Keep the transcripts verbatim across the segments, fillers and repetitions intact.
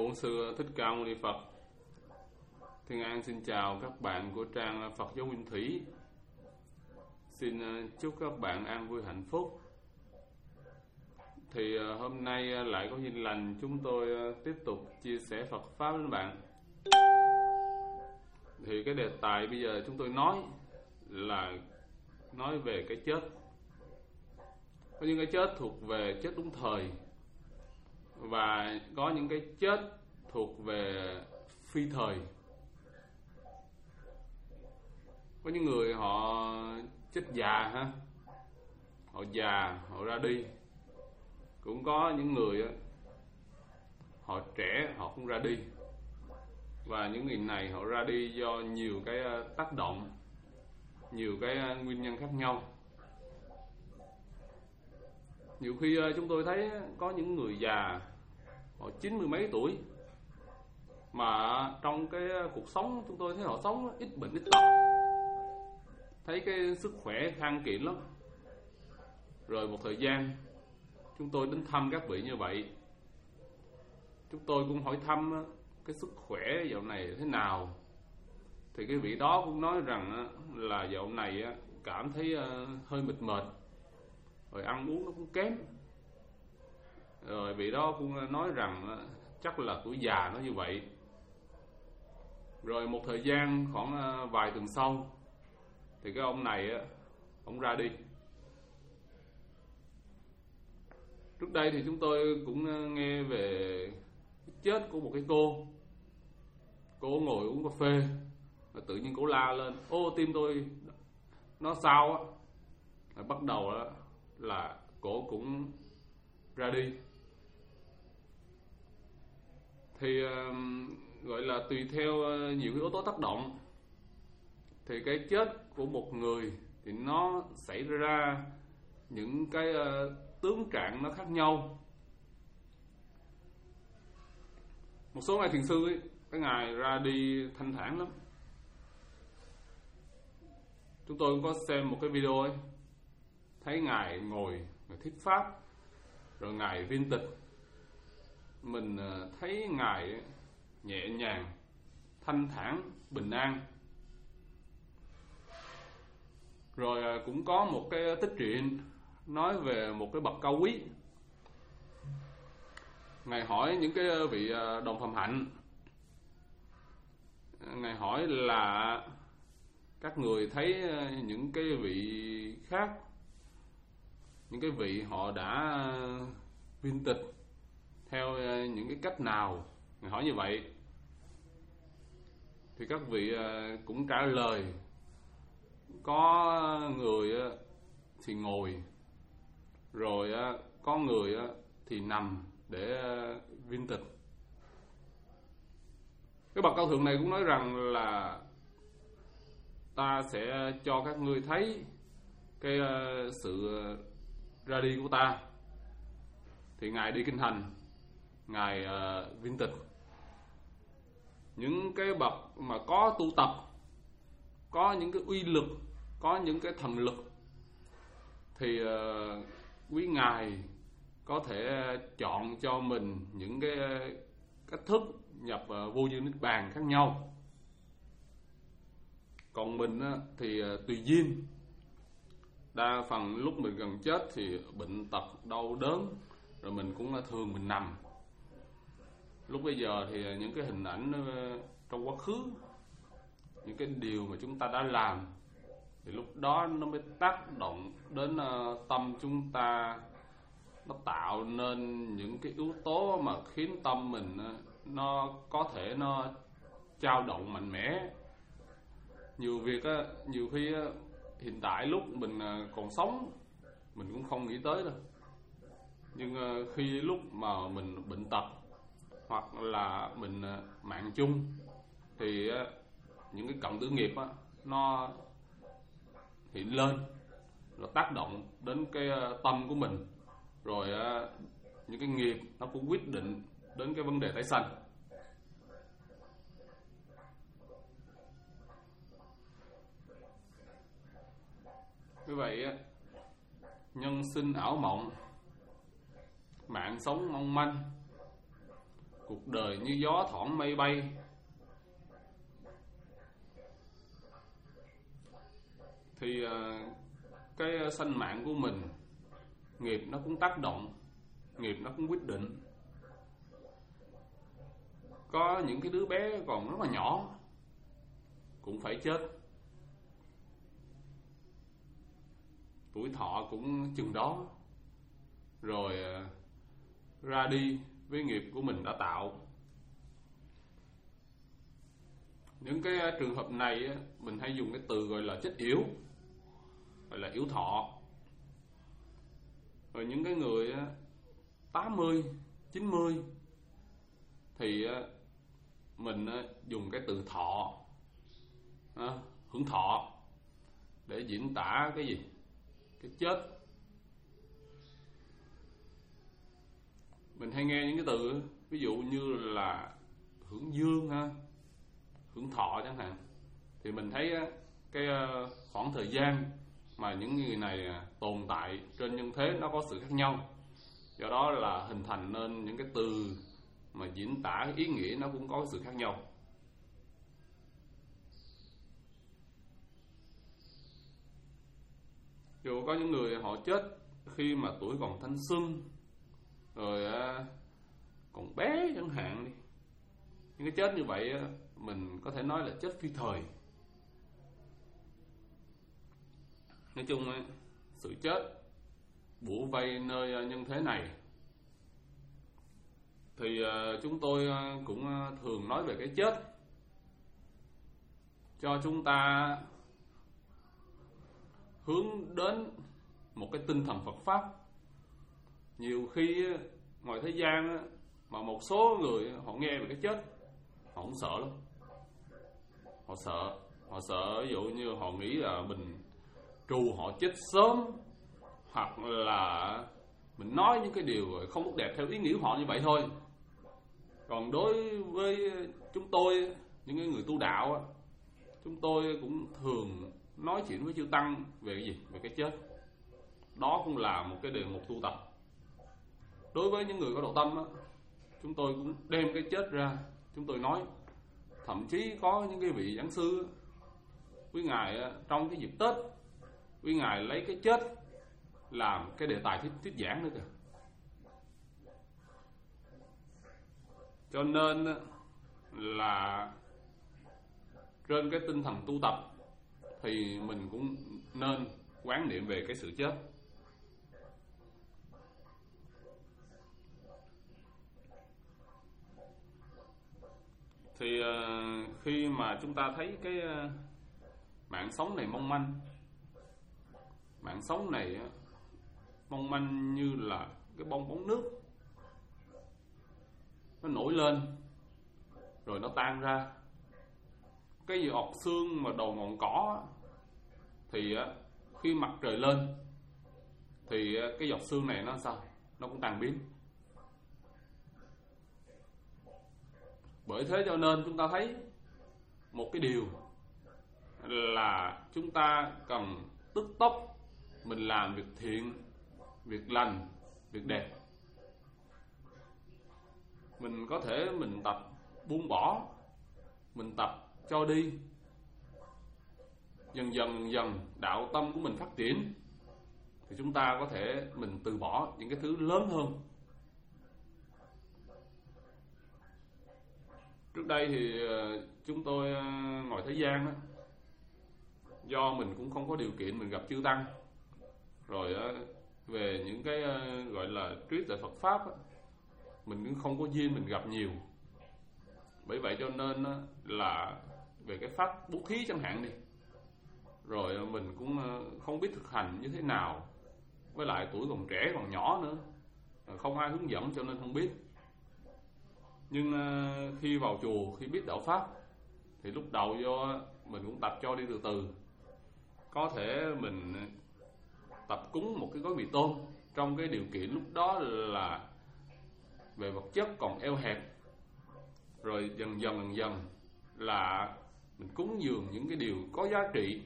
Bổn Sư Thích Ca Mâu Ni Phật. Thiên An xin chào các bạn của trang Phật Giáo Nguyên Thủy. Xin chúc các bạn an vui hạnh phúc. Thì hôm nay lại có duyên lành chúng tôi tiếp tục chia sẻ Phật Pháp với các bạn. Thì cái đề tài bây giờ chúng tôi nói là nói về cái chết. Có những cái chết thuộc về chết đúng thời, và có những cái chết thuộc về phi thời. Có những người họ chết già ha, họ già, họ ra đi. Cũng có những người họ trẻ, họ cũng ra đi. Và những người này họ ra đi do nhiều cái tác động, nhiều cái nguyên nhân khác nhau. Nhiều khi chúng tôi thấy có những người già họ chín mươi mấy tuổi, mà trong cái cuộc sống chúng tôi thấy họ sống ít bệnh ít tật, thấy cái sức khỏe khang kiện lắm. Rồi một thời gian chúng tôi đến thăm các vị như vậy, chúng tôi cũng hỏi thăm cái sức khỏe dạo này thế nào. Thì cái vị đó cũng nói rằng là dạo này cảm thấy hơi mệt mệt, rồi ăn uống nó cũng kém. Rồi vị đó cũng nói rằng chắc là tuổi già nó như vậy. Rồi một thời gian khoảng vài tuần sau thì cái ông này ông ra đi. Trước đây thì chúng tôi cũng nghe về chết của một cái cô. Cô ngồi uống cà phê, và tự nhiên cô la lên: ô, tim tôi nó sao á. Bắt đầu là cô cũng ra đi. Thì gọi là tùy theo nhiều yếu tố tác động, thì cái chết của một người thì nó xảy ra những cái tướng trạng nó khác nhau. Một số ngài thiền sư ấy, cái ngài ra đi thanh thản lắm. Chúng tôi cũng có xem một cái video ấy, thấy ngài ngồi, ngài thuyết pháp, rồi ngài viên tịch. Mình thấy ngài nhẹ nhàng, thanh thản, bình an. Rồi cũng có một cái tích truyện nói về một cái bậc cao quý. Ngài hỏi những cái vị đồng phạm hạnh, ngài hỏi là các người thấy những cái vị khác, những cái vị họ đã viên tịch theo những cái cách nào? Ngài hỏi như vậy. Thì các vị cũng trả lời: có người thì ngồi, rồi có người thì nằm để viên tịch. Cái bậc cao thượng này cũng nói rằng là ta sẽ cho các ngươi thấy cái sự ra đi của ta. Thì ngài đi kinh hành, ngài viên tịch. Những cái bậc mà có tu tập, có những cái uy lực, có những cái thần lực, thì uh, quý ngài có thể chọn cho mình những cái cách thức nhập uh, vô vi niết bàn khác nhau. Còn mình uh, thì uh, tùy duyên. Đa phần lúc mình gần chết thì bệnh tật đau đớn, rồi mình cũng uh, thường mình nằm. Lúc bây giờ thì uh, những cái hình ảnh uh, trong quá khứ, những cái điều mà chúng ta đã làm, thì lúc đó nó mới tác động đến uh, tâm chúng ta. Nó tạo nên những cái yếu tố mà khiến tâm mình uh, nó có thể nó dao động mạnh mẽ. Nhiều việc uh, nhiều khi uh, hiện tại lúc mình uh, còn sống mình cũng không nghĩ tới đâu. Nhưng uh, khi lúc mà mình bệnh tật, hoặc là mình uh, mạng chung, thì uh, những cái cận tử nghiệp á, nó hiện lên, nó tác động đến cái tâm của mình. Rồi những cái nghiệp nó cũng quyết định đến cái vấn đề tái sanh. Như vậy nhân sinh ảo mộng, mạng sống mong manh, cuộc đời như gió thoảng mây bay. Thì cái sanh mạng của mình, nghiệp nó cũng tác động, nghiệp nó cũng quyết định. Có những cái đứa bé còn rất là nhỏ cũng phải chết, tuổi thọ cũng chừng đó, rồi ra đi với nghiệp của mình đã tạo. Những cái trường hợp này mình hay dùng cái từ gọi là chết yểu, gọi là yểu thọ. Rồi những cái người tám mươi, chín mươi thì mình dùng cái từ thọ, hưởng thọ, để diễn tả cái gì? Cái chết. Mình hay nghe những cái từ ví dụ như là hưởng dương ha, hưởng thọ chẳng hạn. Thì mình thấy cái khoảng thời gian mà những người này tồn tại trên nhân thế nó có sự khác nhau. Do đó là hình thành nên những cái từ mà diễn tả cái ý nghĩa nó cũng có sự khác nhau. Dù có những người họ chết khi mà tuổi còn thanh xuân, rồi còn bé chẳng hạn đi. Những cái chết như vậy mình có thể nói là chết phi thời. Nói chung sự chết bủa vây nơi nhân thế này. Thì chúng tôi cũng thường nói về cái chết cho chúng ta hướng đến một cái tinh thần Phật Pháp. Nhiều khi ngoài thế gian mà một số người họ nghe về cái chết, họ cũng sợ lắm. Họ sợ, họ sợ ví dụ như họ nghĩ là mình trù họ chết sớm, hoặc là mình nói những cái điều không tốt đẹp theo ý nghĩa của họ như vậy thôi. Còn đối với chúng tôi, những người tu đạo, chúng tôi cũng thường nói chuyện với chư Tăng về cái gì? Về cái chết. Đó cũng là một cái đề mục tu tập. Đối với những người có độ tâm, chúng tôi cũng đem cái chết ra, chúng tôi nói. Thậm chí có những cái vị giảng sư, quý ngài trong cái dịp Tết, quý ngài lấy cái chết làm cái đề tài thuyết, thuyết giảng nữa kìa. Cho nên là trên cái tinh thần tu tập thì mình cũng nên quán niệm về cái sự chết. Thì uh, khi mà chúng ta thấy cái uh, mạng sống này mong manh, mạng sống này uh, mong manh như là cái bong bóng nước, nó nổi lên rồi nó tan ra. Cái gì ọt xương mà đầu ngọn cỏ thì uh, khi mặt trời lên thì uh, cái giọt xương này nó sao? Nó cũng tan biến. Bởi thế cho nên chúng ta thấy một cái điều là chúng ta cần tức tốc mình làm việc thiện, việc lành, việc đẹp. Mình có thể mình tập buông bỏ, mình tập cho đi. Dần dần dần dần đạo tâm của mình phát triển thì chúng ta có thể mình từ bỏ những cái thứ lớn hơn. Trước đây thì chúng tôi ngoài thế gian đó, do mình cũng không có điều kiện mình gặp chư Tăng, rồi về những cái gọi là triết tại Phật Pháp, mình cũng không có duyên mình gặp nhiều. Bởi vậy cho nên là về cái pháp bố thí chẳng hạn đi, rồi mình cũng không biết thực hành như thế nào. Với lại tuổi còn trẻ, còn nhỏ nữa, không ai hướng dẫn cho nên không biết. Nhưng khi vào chùa, khi biết đạo Pháp thì lúc đầu vô mình cũng tập cho đi từ từ. Có thể mình tập cúng một cái gói mì tôm trong cái điều kiện lúc đó là về vật chất còn eo hẹp. Rồi dần dần dần dần là mình cúng dường những cái điều có giá trị.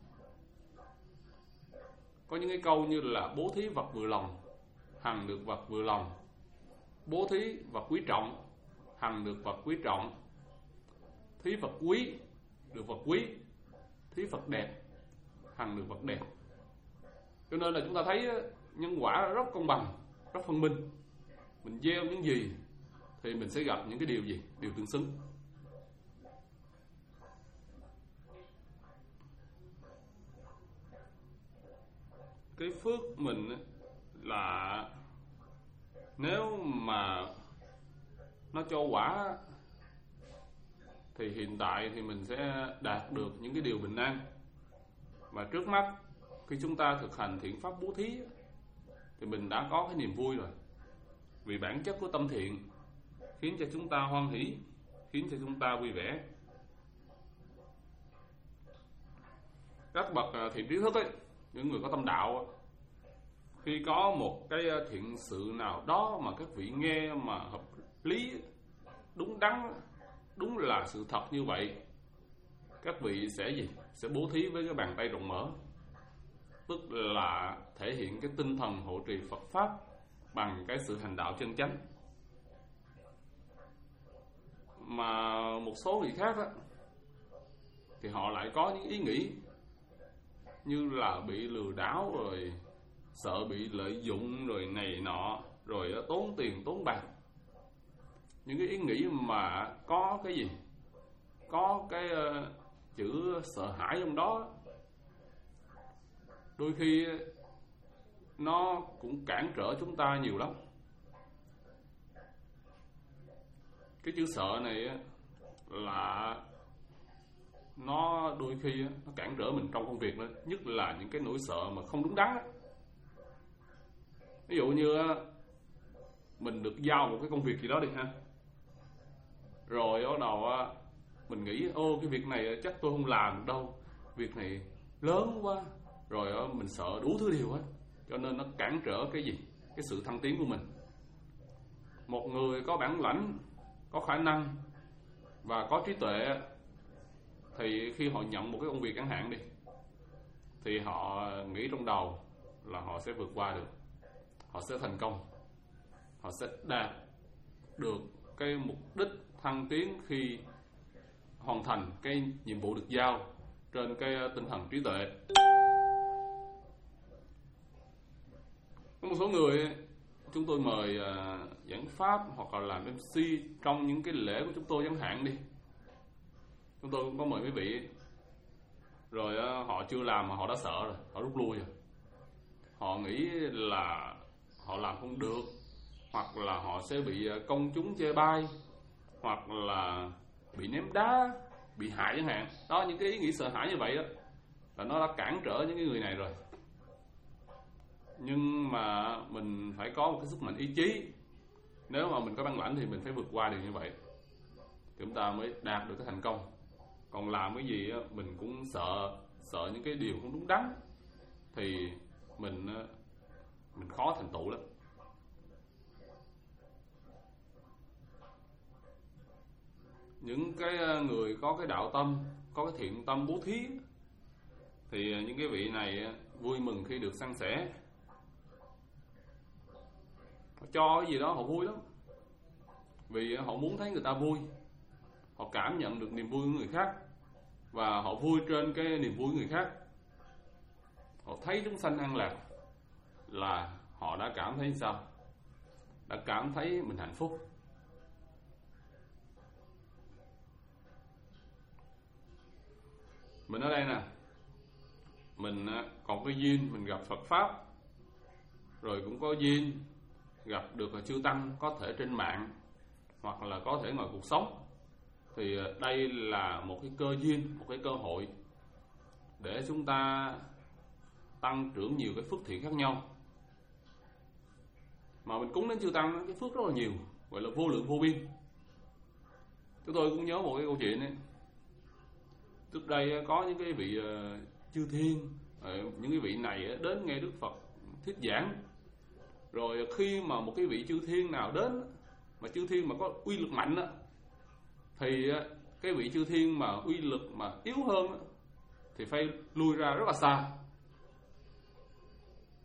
Có những cái câu như là bố thí vật vừa lòng, hằng được vật vừa lòng. Bố thí vật quý trọng, hằng được Phật quý trọng. Thí Phật quý được Phật quý, thí Phật đẹp hằng được Phật đẹp. Cho nên là chúng ta thấy nhân quả rất công bằng, rất phân minh. Mình gieo những gì thì mình sẽ gặp những cái điều gì? Điều tương xứng. Cái phước mình là nếu mà nó cho quả thì hiện tại thì mình sẽ đạt được những cái điều bình an. Và trước mắt khi chúng ta thực hành thiện pháp bố thí thì mình đã có cái niềm vui rồi. Vì bản chất của tâm thiện khiến cho chúng ta hoan hỷ, khiến cho chúng ta vui vẻ. Các bậc thiện trí thức ấy, những người có tâm đạo, khi có một cái thiện sự nào đó mà các vị nghe mà hợp lý, đúng đắn, đúng là sự thật như vậy, các vị sẽ gì? Sẽ bố thí với cái bàn tay rộng mở, tức là thể hiện cái tinh thần hộ trì Phật pháp bằng cái sự hành đạo chân chánh. Mà một số người khác đó, thì họ lại có những ý nghĩ như là bị lừa đảo, rồi sợ bị lợi dụng, rồi này nọ, rồi tốn tiền tốn bạc. Những cái ý nghĩ mà có cái gì? Có cái uh, chữ sợ hãi trong đó, đôi khi nó cũng cản trở chúng ta nhiều lắm. Cái chữ sợ này là nó đôi khi nó cản trở mình trong công việc nữa, nhất là những cái nỗi sợ mà không đúng đắn đó. Ví dụ như mình được giao một cái công việc gì đó đi ha, rồi bắt đầu mình nghĩ ô cái việc này chắc tôi không làm được đâu, việc này lớn quá, rồi mình sợ đủ thứ điều hết, cho nên nó cản trở cái gì? Cái sự thăng tiến của mình. Một người có bản lãnh, có khả năng và có trí tuệ thì khi họ nhận một cái công việc chẳng hạn đi, thì họ nghĩ trong đầu là họ sẽ vượt qua được, họ sẽ thành công, họ sẽ đạt được cái mục đích thăng tiến khi hoàn thành cái nhiệm vụ được giao trên cái tinh thần trí tuệ. Có một số người chúng tôi mời uh, giảng pháp hoặc là làm em xê trong những cái lễ của chúng tôi chẳng hạn đi, chúng tôi cũng có mời mấy vị, rồi uh, họ chưa làm mà họ đã sợ rồi, họ rút lui rồi. Họ nghĩ là họ làm không được, hoặc là họ sẽ bị công chúng chê bai, hoặc là bị ném đá, bị hại chẳng hạn. Đó, những cái ý nghĩ sợ hãi như vậy đó là nó đã cản trở những cái người này rồi. Nhưng mà mình phải có một cái sức mạnh ý chí. Nếu mà mình có bản lãnh thì mình phải vượt qua được như vậy, thì chúng ta mới đạt được cái thành công. Còn làm cái gì mình cũng sợ sợ những cái điều không đúng đắn thì mình mình khó thành tựu lắm. Những cái người có cái đạo tâm, có cái thiện tâm bố thí thì những cái vị này vui mừng khi được san sẻ. Họ cho cái gì đó họ vui lắm, vì họ muốn thấy người ta vui, họ cảm nhận được niềm vui của người khác, và họ vui trên cái niềm vui của người khác. Họ thấy chúng sanh an lạc là họ đã cảm thấy sao? Đã cảm thấy mình hạnh phúc. Mình ở đây nè, mình còn có duyên mình gặp Phật Pháp, rồi cũng có duyên gặp được chư Tăng, có thể trên mạng hoặc là có thể ngoài cuộc sống. Thì đây là một cái cơ duyên, một cái cơ hội để chúng ta tăng trưởng nhiều cái phước thiện khác nhau. Mà mình cúng đến chư Tăng, cái phước rất là nhiều, gọi là vô lượng vô biên. Chúng tôi cũng nhớ một cái câu chuyện ấy. Trước đây có những cái vị uh, chư thiên, uh, những cái vị này đến nghe Đức Phật thuyết giảng. Rồi khi mà một cái vị chư thiên nào đến, mà chư thiên mà có uy lực mạnh á, thì uh, cái vị chư thiên mà uy lực mà yếu hơn á, thì phải lui ra rất là xa.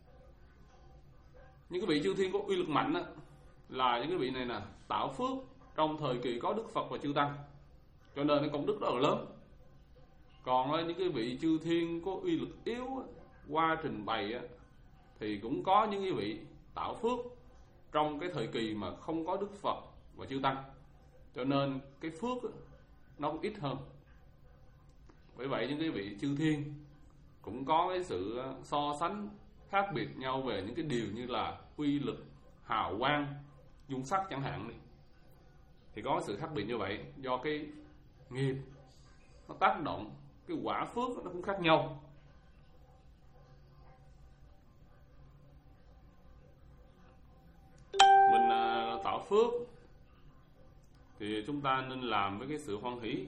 Những cái vị chư thiên có uy lực mạnh á, là những cái vị này nè tạo phước trong thời kỳ có Đức Phật và chư Tăng, cho nên cái công đức rất là lớn. Còn những cái vị chư thiên có uy lực yếu qua trình bày thì cũng có những cái vị tạo phước trong cái thời kỳ mà không có Đức Phật và chư Tăng, cho nên cái phước nó cũng ít hơn. Bởi vậy những cái vị chư thiên cũng có cái sự so sánh khác biệt nhau về những cái điều như là uy lực, hào quang, dung sắc chẳng hạn này. Thì có sự khác biệt như vậy do cái nghiệp nó tác động, cái quả phước nó cũng khác nhau. Mình à, tạo phước thì chúng ta nên làm với cái sự hoan hỷ.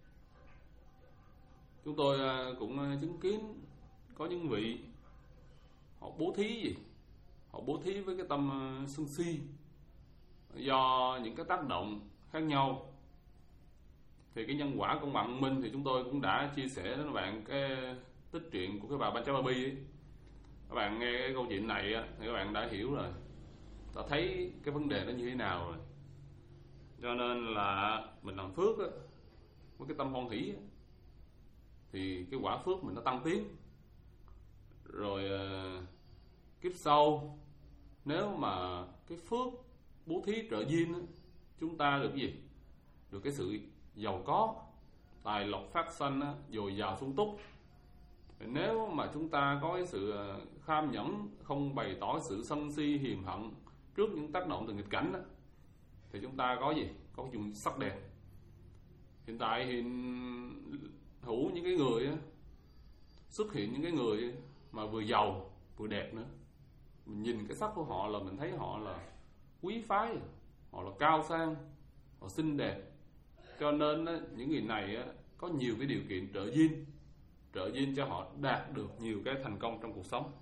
Chúng tôi à, cũng chứng kiến có những vị họ bố thí gì, họ bố thí với cái tâm uh, sân si, do những cái tác động khác nhau. Thì cái nhân quả công bằng minh thì chúng tôi cũng đã chia sẻ đến các bạn cái tích truyện của cái bà Panchababi ấy. Các bạn nghe cái câu chuyện này á, thì các bạn đã hiểu rồi, ta thấy cái vấn đề nó như thế nào rồi. Cho nên là mình làm phước á, với cái tâm hoan hỷ á, thì cái quả phước mình nó tăng tiến. Rồi uh, kiếp sau nếu mà cái phước bố thí trợ duyên á, chúng ta được cái gì? Được cái sự giàu có, tài lộc phát sanh á, dồi dào sung túc. Nếu mà chúng ta có cái sự kham nhẫn, không bày tỏ sự sân si hiềm hận trước những tác động từ nghịch cảnh á, thì chúng ta có gì? Có dùng sắc đẹp. Hiện tại hiện hữu những cái người á, xuất hiện những cái người mà vừa giàu vừa đẹp nữa. Mình nhìn cái sắc của họ là mình thấy họ là quý phái, họ là cao sang, họ xinh đẹp. Cho nên á, những người này á, có nhiều cái điều kiện trợ duyên, trợ duyên cho họ đạt được nhiều cái thành công trong cuộc sống.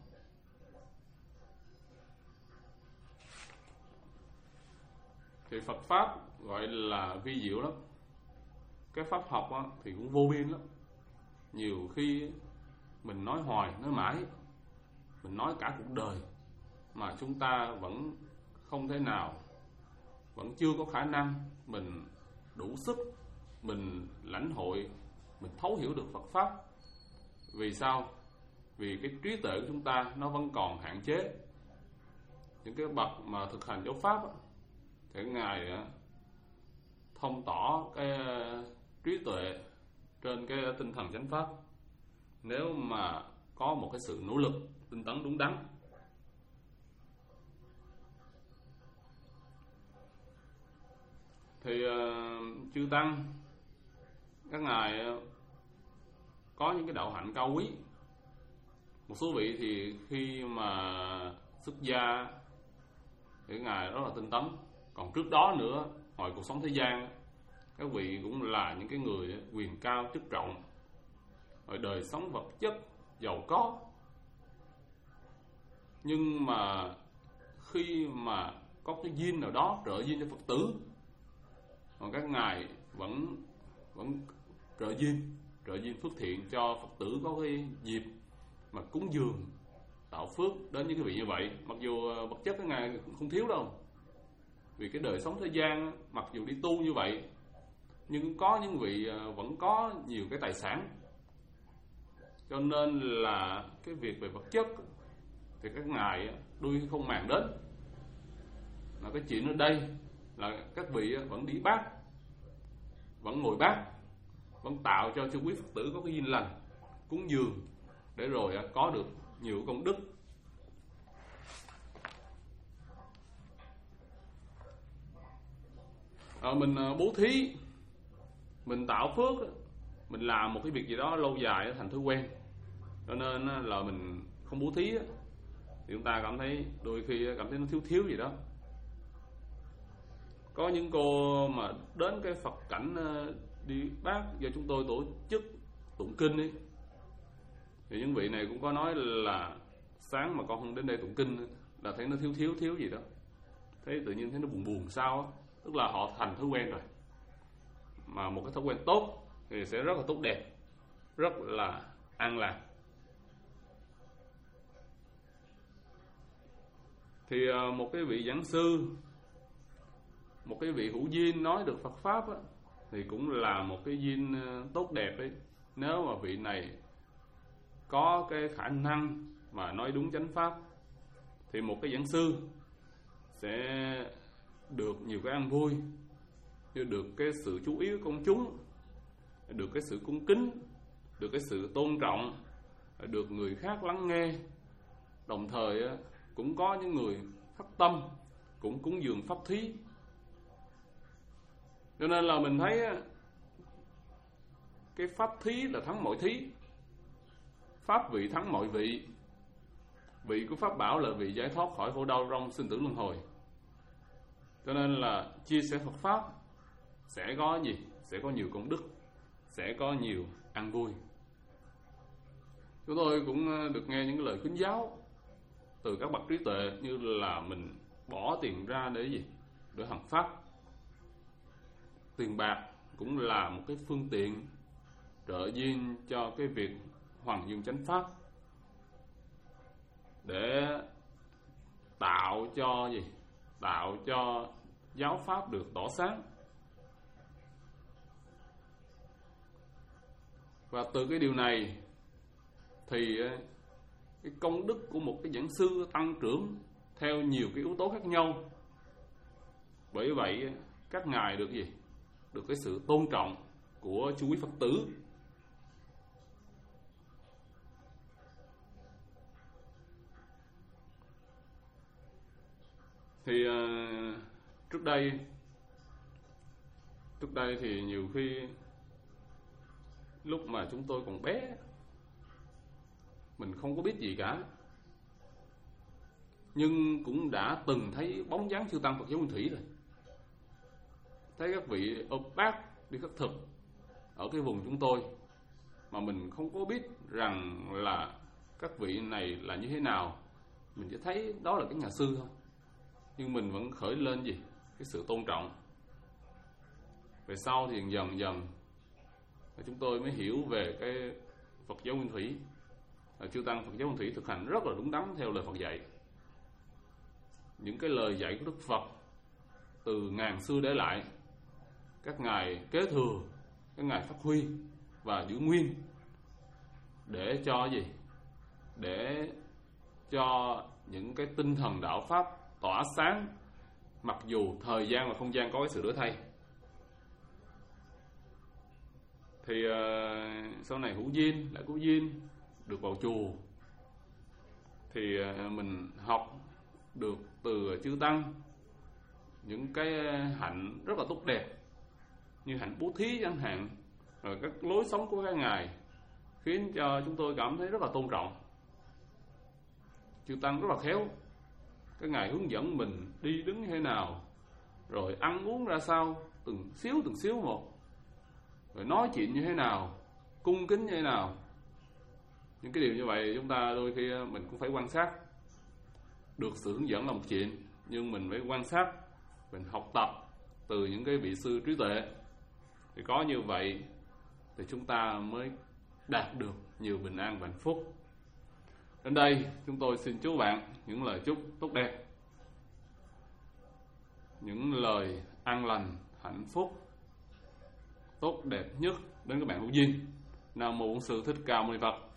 Thì Phật Pháp gọi là vi diệu lắm. Cái pháp học á, thì cũng vô biên lắm. Nhiều khi mình nói hoài, nói mãi, mình nói cả cuộc đời mà chúng ta vẫn không thể nào, vẫn chưa có khả năng mình đủ sức mình lãnh hội, mình thấu hiểu được Phật Pháp. Vì sao? Vì cái trí tuệ của chúng ta nó vẫn còn hạn chế. Những cái bậc mà thực hành giáo Pháp á, thì Ngài á, thông tỏ cái trí tuệ trên cái tinh thần chánh Pháp. Nếu mà có một cái sự nỗ lực tinh tấn đúng đắn. Thì uh, chư Tăng, các ngài uh, có những cái đạo hạnh cao quý. Một số vị thì khi mà xuất gia thì ngài rất là tinh tấn. Còn trước đó nữa, hồi cuộc sống thế gian, các vị cũng là những cái người quyền cao chức trọng, rồi đời sống vật chất giàu có. Nhưng mà khi mà có cái duyên nào đó trợ duyên cho Phật tử, còn các ngài vẫn vẫn trợ duyên, trợ duyên phước thiện cho Phật tử có cái dịp mà cúng dường tạo phước đến những cái vị như vậy. Mặc dù vật chất các ngài cũng không thiếu đâu, vì cái đời sống thế gian mặc dù đi tu như vậy, nhưng có những vị vẫn có nhiều cái tài sản. Cho nên là cái việc về vật chất thì các ngài đôi khi không màng đến. Mà cái chuyện ở đây là các vị vẫn đi bát, vẫn ngồi bát, vẫn tạo cho chư quý Phật tử có cái duyên lành cúng dường để rồi có được nhiều công đức. À, mình bố thí, mình tạo phước, mình làm một cái việc gì đó lâu dài thành thói quen, cho nên là mình không bố thí thì chúng ta cảm thấy đôi khi cảm thấy nó thiếu thiếu gì đó. Có những cô mà đến cái Phật cảnh đi bát do chúng tôi tổ chức tụng kinh ấy, thì những vị này cũng có nói là sáng mà con không đến đây tụng kinh là thấy nó thiếu thiếu thiếu gì đó, thấy tự nhiên thấy nó buồn buồn sao á. Tức là họ thành thói quen rồi, mà một cái thói quen tốt thì sẽ rất là tốt đẹp, rất là an lạc. Thì một cái vị giảng sư một cái vị hữu duyên nói được Phật pháp á, thì cũng là một cái duyên tốt đẹp ấy. Nếu mà vị này có cái khả năng mà nói đúng chánh pháp thì một cái giảng sư sẽ được nhiều cái an vui, như được cái sự chú ý của công chúng, được cái sự cung kính, được cái sự tôn trọng, được người khác lắng nghe. Đồng thời cũng có những người phát tâm cũng cúng dường pháp thí. Cho nên là mình thấy cái pháp thí là thắng mọi thí, pháp vị thắng mọi vị. Vị của pháp bảo là vị giải thoát khỏi khổ đau trong sinh tử luân hồi. Cho nên là chia sẻ Phật pháp sẽ có gì? Sẽ có nhiều công đức, sẽ có nhiều an vui. Chúng tôi cũng được nghe những lời khuyến giáo từ các bậc trí tuệ, như là mình bỏ tiền ra để gì? Để hành pháp. Tiền bạc cũng là một cái phương tiện trợ duyên cho cái việc hoàn dương chánh pháp, để tạo cho gì? Tạo cho giáo pháp được tỏ sáng. Và từ cái điều này thì cái công đức của một cái giảng sư tăng trưởng theo nhiều cái yếu tố khác nhau. Bởi vậy các ngài được gì? Được cái sự tôn trọng của chú quý Phật tử. Thì uh, trước đây trước đây thì nhiều khi lúc mà chúng tôi còn bé, mình không có biết gì cả, nhưng cũng đã từng thấy bóng dáng chư tăng Phật giáo Nguyên Thủy rồi. Thấy các vị ôm bát đi khất thực ở cái vùng chúng tôi, mà mình không có biết rằng là các vị này là như thế nào. Mình chỉ thấy đó là cái nhà sư thôi, nhưng mình vẫn khởi lên gì? Cái sự tôn trọng. Về sau thì dần dần chúng tôi mới hiểu về cái Phật giáo Nguyên Thủy. Chư tăng Phật giáo Nguyên Thủy thực hành rất là đúng đắn theo lời Phật dạy. Những cái lời dạy của Đức Phật từ ngàn xưa để lại, các ngài kế thừa, các ngài phát huy và giữ nguyên, để cho gì? Để cho những cái tinh thần đạo pháp tỏa sáng, mặc dù thời gian và không gian có cái sự đổi thay. Thì uh, sau này hữu duyên, lại có duyên được vào chùa, thì uh, mình học được từ chư tăng những cái hạnh rất là tốt đẹp, như hạnh bố thí chẳng hạn, rồi các lối sống của các ngài khiến cho chúng tôi cảm thấy rất là tôn trọng. Chư tăng rất là khéo, các ngài hướng dẫn mình đi đứng như thế nào, rồi ăn uống ra sao, từng xíu từng xíu một, rồi nói chuyện như thế nào, cung kính như thế nào. Những cái điều như vậy chúng ta đôi khi mình cũng phải quan sát. Được sự hướng dẫn là một chuyện, nhưng mình phải quan sát, mình học tập từ những cái vị sư trí tuệ. Thì có như vậy thì chúng ta mới đạt được nhiều bình an và hạnh phúc. Đến đây chúng tôi xin chúc bạn những lời chúc tốt đẹp, những lời an lành, hạnh phúc tốt đẹp nhất đến các bạn hữu duyên. Nam mô Bổn Sư Thích Ca Mâu Ni Phật.